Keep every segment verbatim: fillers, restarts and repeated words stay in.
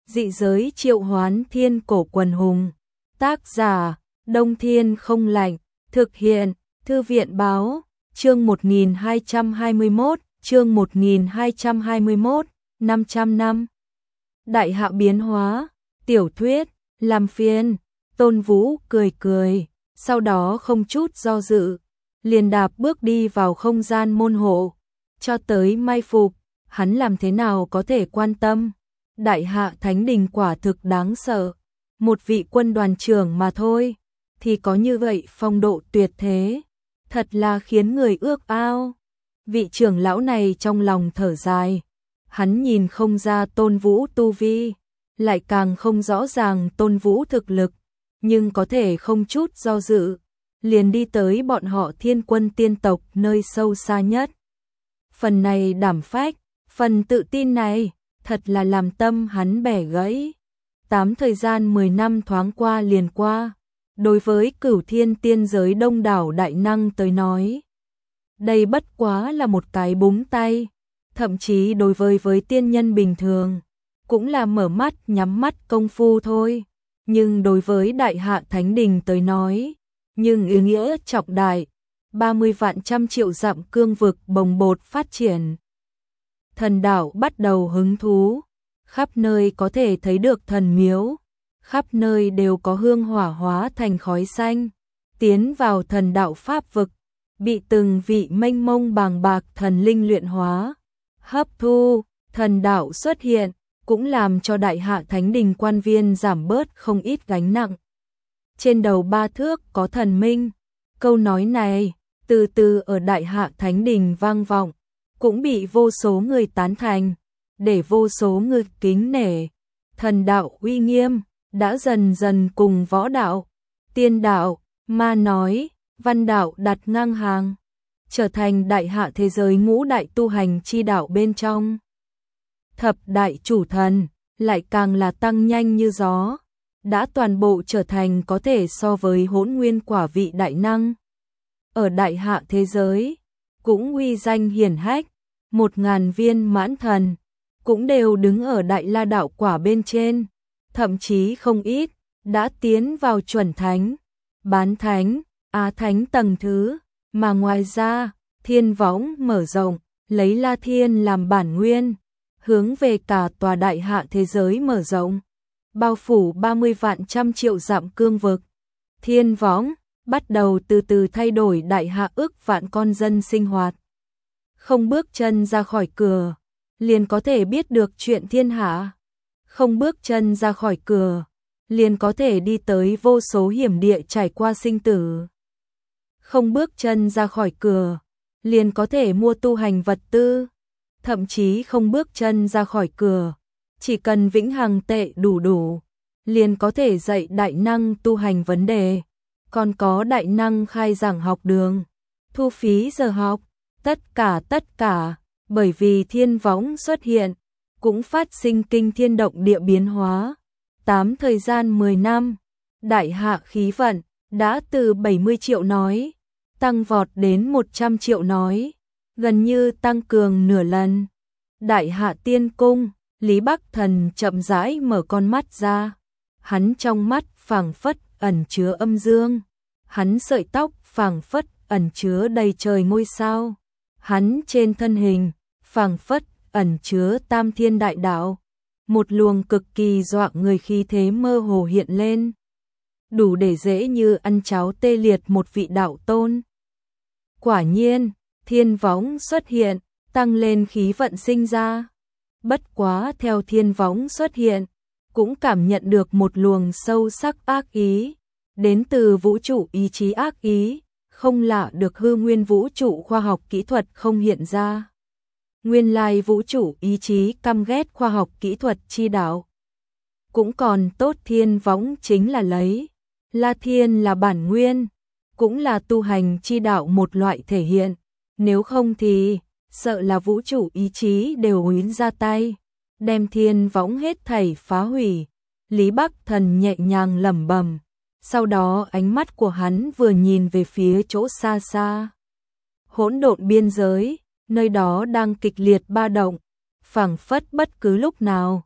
Dị giới triệu hoán thiên cổ quần hùng. Tác giả, Đông Thiên không lạnh. Thực hiện, Thư viện báo. Chương một nghìn hai trăm hai mươi mốt, chương một nghìn hai trăm hai mươi mốt, năm trăm năm. Đại hạ biến hóa, tiểu thuyết, làm phiên. Tôn Vũ cười cười, sau đó không chút do dự, liền đạp bước đi vào không gian môn hộ, cho tới mai phục, hắn làm thế nào có thể quan tâm. Đại hạ thánh đình quả thực đáng sợ, một vị quân đoàn trưởng mà thôi, thì có như vậy phong độ tuyệt thế, thật là khiến người ước ao. Vị trưởng lão này trong lòng thở dài, hắn nhìn không ra Tôn Vũ tu vi, lại càng không rõ ràng Tôn Vũ thực lực, nhưng có thể không chút do dự, liền đi tới bọn họ Thiên Quân tiên tộc nơi sâu xa nhất. Phần này đảm phách, phần tự tin này, thật là làm tâm hắn bẻ gãy. Tám thời gian mười năm thoáng qua liền qua, đối với Cửu Thiên tiên giới đông đảo đại năng tới nói, đây bất quá là một cái búng tay, thậm chí đối với với tiên nhân bình thường, cũng là mở mắt nhắm mắt công phu thôi. Nhưng đối với Đại Hạ Thánh Đình tới nói, nhưng ý nghĩa trọng đại, ba mươi vạn trăm triệu dặm cương vực bồng bột phát triển. Thần đạo bắt đầu hứng thú, khắp nơi có thể thấy được thần miếu, khắp nơi đều có hương hỏa hóa thành khói xanh, tiến vào thần đạo pháp vực, bị từng vị mênh mông bàng bạc thần linh luyện hóa, hấp thu. Thần đạo xuất hiện, cũng làm cho Đại Hạ Thánh Đình quan viên giảm bớt không ít gánh nặng. Trên đầu ba thước có thần minh, câu nói này từ từ ở Đại Hạ Thánh Đình vang vọng, cũng bị vô số người tán thành, để vô số người kính nể. Thần đạo uy nghiêm đã dần dần cùng võ đạo, tiên đạo, ma nói, văn đạo đặt ngang hàng, trở thành Đại Hạ thế giới ngũ đại tu hành chi đạo bên trong. Thập đại chủ thần lại càng là tăng nhanh như gió, đã toàn bộ trở thành có thể so với hỗn nguyên quả vị đại năng. Ở Đại Hạ thế giới, cũng uy danh hiển hách, một ngàn viên mãn thần, cũng đều đứng ở Đại La đạo quả bên trên, thậm chí không ít, đã tiến vào chuẩn thánh, bán thánh, á thánh tầng thứ, mà ngoài ra, thiên võng mở rộng, lấy La Thiên làm bản nguyên, hướng về cả tòa Đại Hạ thế giới mở rộng, bao phủ ba mươi vạn trăm triệu dặm cương vực. Thiên võng bắt đầu từ từ thay đổi Đại Hạ ức vạn con dân sinh hoạt. Không bước chân ra khỏi cửa, liền có thể biết được chuyện thiên hạ. Không bước chân ra khỏi cửa, liền có thể đi tới vô số hiểm địa trải qua sinh tử. Không bước chân ra khỏi cửa, liền có thể mua tu hành vật tư. Thậm chí không bước chân ra khỏi cửa, chỉ cần vĩnh hằng tệ đủ đủ, liền có thể dạy đại năng tu hành vấn đề, còn có đại năng khai giảng học đường, thu phí giờ học, tất cả tất cả, bởi vì thiên võng xuất hiện, cũng phát sinh kinh thiên động địa biến hóa. Tám thời gian mười năm, Đại Hạ khí vận đã từ bảy mươi triệu nói, tăng vọt đến một trăm triệu nói, gần như tăng cường nửa lần. Đại Hạ Tiên Cung, Lý Bắc Thần chậm rãi mở con mắt ra, hắn trong mắt phảng phất ẩn chứa âm dương, hắn sợi tóc phảng phất ẩn chứa đầy trời ngôi sao, hắn trên thân hình phảng phất ẩn chứa tam thiên đại đạo, một luồng cực kỳ dọa người khí thế mơ hồ hiện lên, đủ để dễ như ăn cháo tê liệt một vị đạo tôn. Quả nhiên, thiên võng xuất hiện, tăng lên khí vận sinh ra. Bất quá theo thiên võng xuất hiện, cũng cảm nhận được một luồng sâu sắc ác ý, đến từ vũ trụ ý chí ác ý, không lạ được hư nguyên vũ trụ khoa học kỹ thuật không hiện ra. Nguyên lai vũ trụ ý chí căm ghét khoa học kỹ thuật chi đạo. Cũng còn tốt thiên võng chính là lấy La Thiên là bản nguyên, cũng là tu hành chi đạo một loại thể hiện, nếu không thì sợ là vũ trụ ý chí đều huyến ra tay, đem thiên võng hết thảy phá hủy. Lý Bắc Thần nhẹ nhàng lẩm bẩm, sau đó ánh mắt của hắn vừa nhìn về phía chỗ xa xa. Hỗn độn biên giới, nơi đó đang kịch liệt ba động, phảng phất bất cứ lúc nào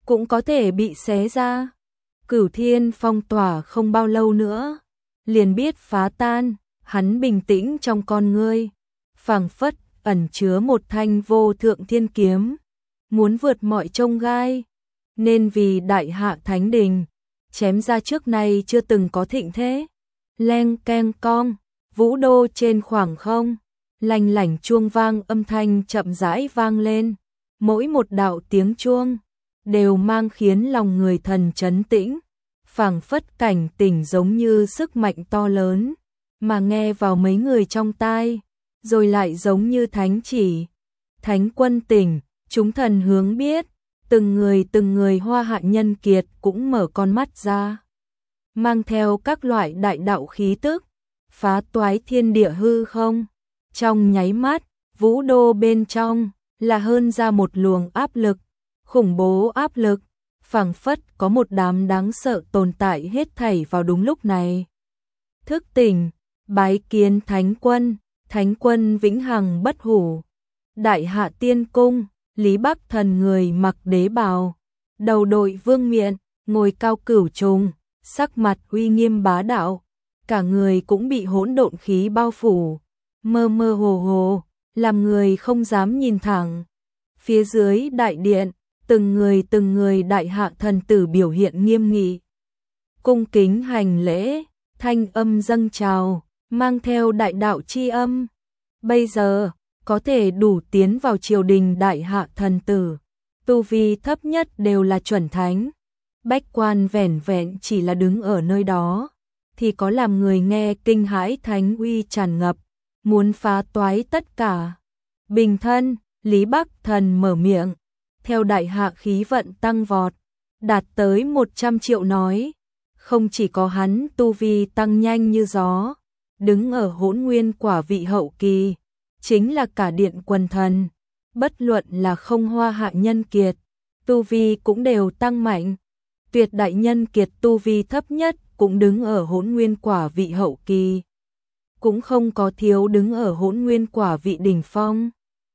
cũng có thể bị xé ra. Cửu Thiên phong tỏa không bao lâu nữa, liền biết phá tan, hắn bình tĩnh trong con ngươi, phảng phất ẩn chứa một thanh vô thượng thiên kiếm, muốn vượt mọi chông gai, nên vì đại hạ thánh đình, chém ra trước nay chưa từng có thịnh thế. Leng keng cong, vũ đô trên khoảng không, lanh lảnh chuông vang âm thanh chậm rãi vang lên, mỗi một đạo tiếng chuông đều mang khiến lòng người thần chấn tĩnh, phảng phất cảnh tỉnh giống như sức mạnh to lớn, mà nghe vào mấy người trong tai, rồi lại giống như thánh chỉ. Thánh quân tỉnh, chúng thần hướng biết, từng người từng người Hoa Hạ nhân kiệt cũng mở con mắt ra, mang theo các loại đại đạo khí tức, phá toái thiên địa hư không. Trong nháy mắt, vũ đô bên trong là hơn ra một luồng áp lực, khủng bố áp lực, phảng phất có một đám đáng sợ tồn tại hết thảy vào đúng lúc này. Thức tỉnh, bái kiến thánh quân, thánh quân vĩnh hằng bất hủ. Đại hạ tiên cung, Lý Bắc Thần người mặc đế bào, đầu đội vương miện, ngồi cao cửu trùng, sắc mặt uy nghiêm bá đạo, cả người cũng bị hỗn độn khí bao phủ, mơ mơ hồ hồ, làm người không dám nhìn thẳng. Phía dưới đại điện, từng người từng người đại hạ thần tử biểu hiện nghiêm nghị, cung kính hành lễ, thanh âm dâng trào, mang theo đại đạo chi âm. Bây giờ, có thể đủ tiến vào triều đình đại hạ thần tử, tu vi thấp nhất đều là chuẩn thánh. Bách quan vẻn vẹn chỉ là đứng ở nơi đó, thì có làm người nghe kinh hãi, thánh uy tràn ngập, muốn phá toái tất cả. Bình thân, Lý Bắc Thần mở miệng, theo đại hạ khí vận tăng vọt, đạt tới một trăm triệu nói, không chỉ có hắn tu vi tăng nhanh như gió, đứng ở hỗn nguyên quả vị hậu kỳ, chính là cả điện quần thần, bất luận là không Hoa Hạ nhân kiệt, tu vi cũng đều tăng mạnh. Tuyệt đại nhân kiệt tu vi thấp nhất cũng đứng ở hỗn nguyên quả vị hậu kỳ, cũng không có thiếu đứng ở hỗn nguyên quả vị đỉnh phong.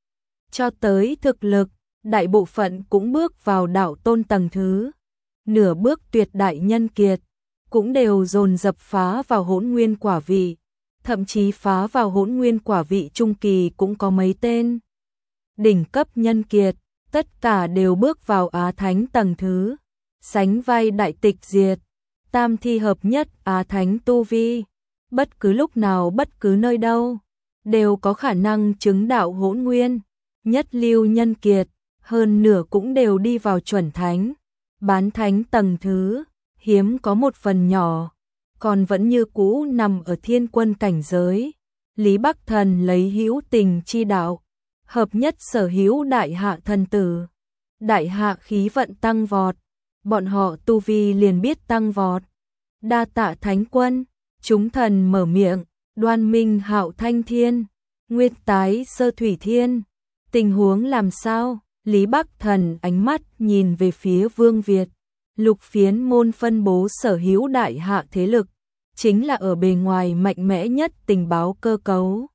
Cho tới thực lực, đại bộ phận cũng bước vào đạo tôn tầng thứ, nửa bước tuyệt đại nhân kiệt, cũng đều dồn dập phá vào hỗn nguyên quả vị, thậm chí phá vào hỗn nguyên quả vị trung kỳ cũng có mấy tên. Đỉnh cấp nhân kiệt, tất cả đều bước vào Á Thánh tầng thứ, sánh vai đại tịch diệt, tam thi hợp nhất Á Thánh tu vi, bất cứ lúc nào bất cứ nơi đâu, đều có khả năng chứng đạo hỗn nguyên. Nhất lưu nhân kiệt, hơn nửa cũng đều đi vào chuẩn thánh, bán thánh tầng thứ, hiếm có một phần nhỏ, còn vẫn như cũ nằm ở thiên quân cảnh giới. Lý Bắc Thần lấy hữu tình chi đạo, hợp nhất sở hữu đại hạ thần tử, đại hạ khí vận tăng vọt, bọn họ tu vi liền biết tăng vọt. Đa tạ thánh quân, chúng thần mở miệng, Đoan Minh Hạo Thanh Thiên, Nguyệt Tái Sơ Thủy Thiên, tình huống làm sao? Lý Bắc Thần ánh mắt nhìn về phía Vương Việt, lục phiến môn phân bố sở hữu đại hạ thế lực, chính là ở bề ngoài mạnh mẽ nhất tình báo cơ cấu.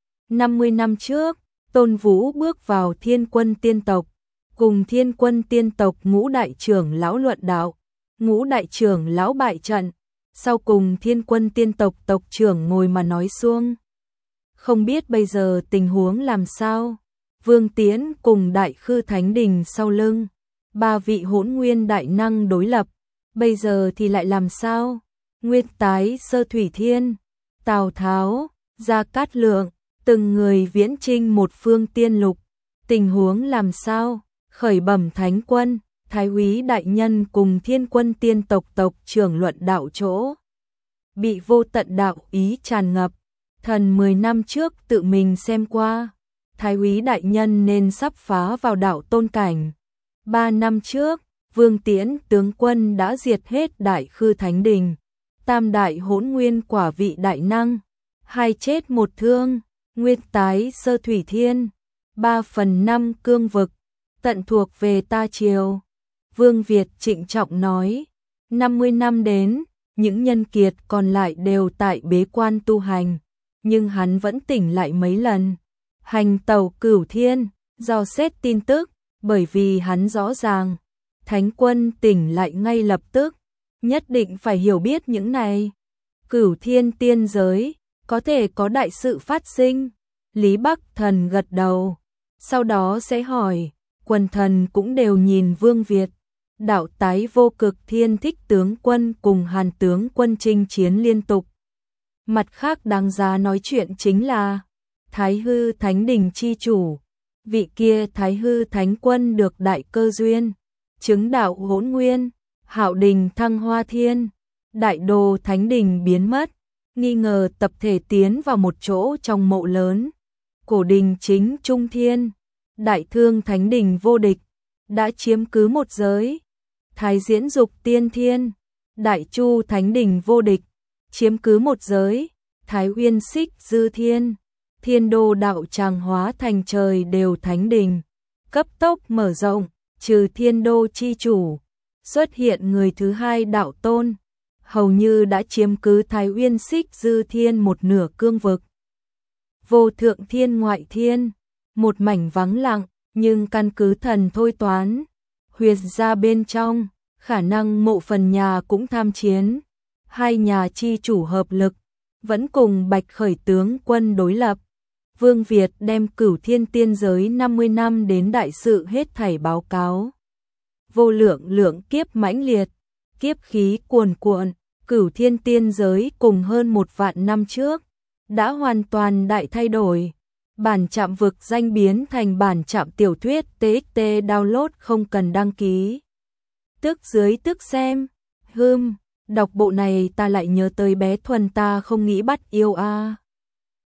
năm mươi năm trước, Tôn Vũ bước vào Thiên Quân Tiên tộc, cùng Thiên Quân Tiên tộc ngũ đại trưởng lão luận đạo, ngũ đại trưởng lão bại trận, sau cùng Thiên Quân Tiên tộc tộc trưởng ngồi mà nói xuông. Không biết bây giờ tình huống làm sao? Vương Tiễn cùng Đại Khư Thánh Đình sau lưng, ba vị hỗn nguyên đại năng đối lập, bây giờ thì lại làm sao? Nguyệt Tái Sơ Thủy Thiên, Tào Tháo, Gia Cát Lượng, từng người viễn chinh một phương tiên lục, tình huống làm sao? Khởi bẩm thánh quân, Thái úy đại nhân cùng Thiên Quân Tiên tộc tộc trưởng luận đạo chỗ, bị vô tận đạo ý tràn ngập, thần mười năm trước tự mình xem qua. Thái úy đại nhân nên sắp phá vào đạo tôn cảnh. Ba năm trước, Vương Tiễn tướng quân đã diệt hết Đại Khư Thánh Đình, tam đại hỗn nguyên quả vị đại năng, hai chết một thương, Nguyệt Tái Sơ Thủy Thiên, ba phần năm cương vực, tận thuộc về ta triều. Vương Việt trịnh trọng nói, năm mươi năm đến, những nhân kiệt còn lại đều tại bế quan tu hành, nhưng hắn vẫn tỉnh lại mấy lần. Hành tẩu cửu thiên, dò xét tin tức, bởi vì hắn rõ ràng, Thánh quân tỉnh lại ngay lập tức, nhất định phải hiểu biết những này. Cửu thiên tiên giới, có thể có đại sự phát sinh. Lý Bắc Thần gật đầu, sau đó sẽ hỏi, quần thần cũng đều nhìn Vương Việt. Đạo tái vô cực thiên thích tướng quân cùng Hàn tướng quân chinh chiến liên tục. Mặt khác đáng giá nói chuyện chính là Thái Hư Thánh Đình chi chủ. Vị kia Thái Hư Thánh quân được đại cơ duyên, chứng đạo hỗn nguyên, Hạo Đình thăng hoa thiên, Đại Đồ Thánh Đình biến mất, nghi ngờ tập thể tiến vào một chỗ trong mộ lớn. Cổ đình chính trung thiên, Đại Thương Thánh Đình vô địch, đã chiếm cứ một giới. Thái Diễn Dục Tiên Thiên, Đại Chu Thánh Đình vô địch, chiếm cứ một giới. Thái Uyên Xích Dư Thiên, Thiên Đô đạo tràng hóa thành trời đều thánh đình, cấp tốc mở rộng, trừ Thiên Đô chi chủ, xuất hiện người thứ hai đạo tôn, hầu như đã chiếm cứ Thái Uyên Xích Dư Thiên một nửa cương vực. Vô Thượng Thiên ngoại thiên, một mảnh vắng lặng, nhưng căn cứ thần thôi toán, huyệt ra bên trong, khả năng mộ phần nhà cũng tham chiến, hai nhà chi chủ hợp lực, vẫn cùng Bạch Khởi tướng quân đối lập. Vương Việt đem Cửu Thiên tiên giới năm mươi năm đến đại sự hết thảy báo cáo. Vô lượng lượng kiếp mãnh liệt, kiếp khí cuồn cuộn, Cửu Thiên tiên giới cùng hơn một vạn năm trước, đã hoàn toàn đại thay đổi. Bản trạm vực danh biến thành bản trạm tiểu thuyết tê ích tê download không cần đăng ký. Tức dưới tức xem, hưm, đọc bộ này ta lại nhớ tới bé Thuần ta không nghĩ bắt yêu a. À.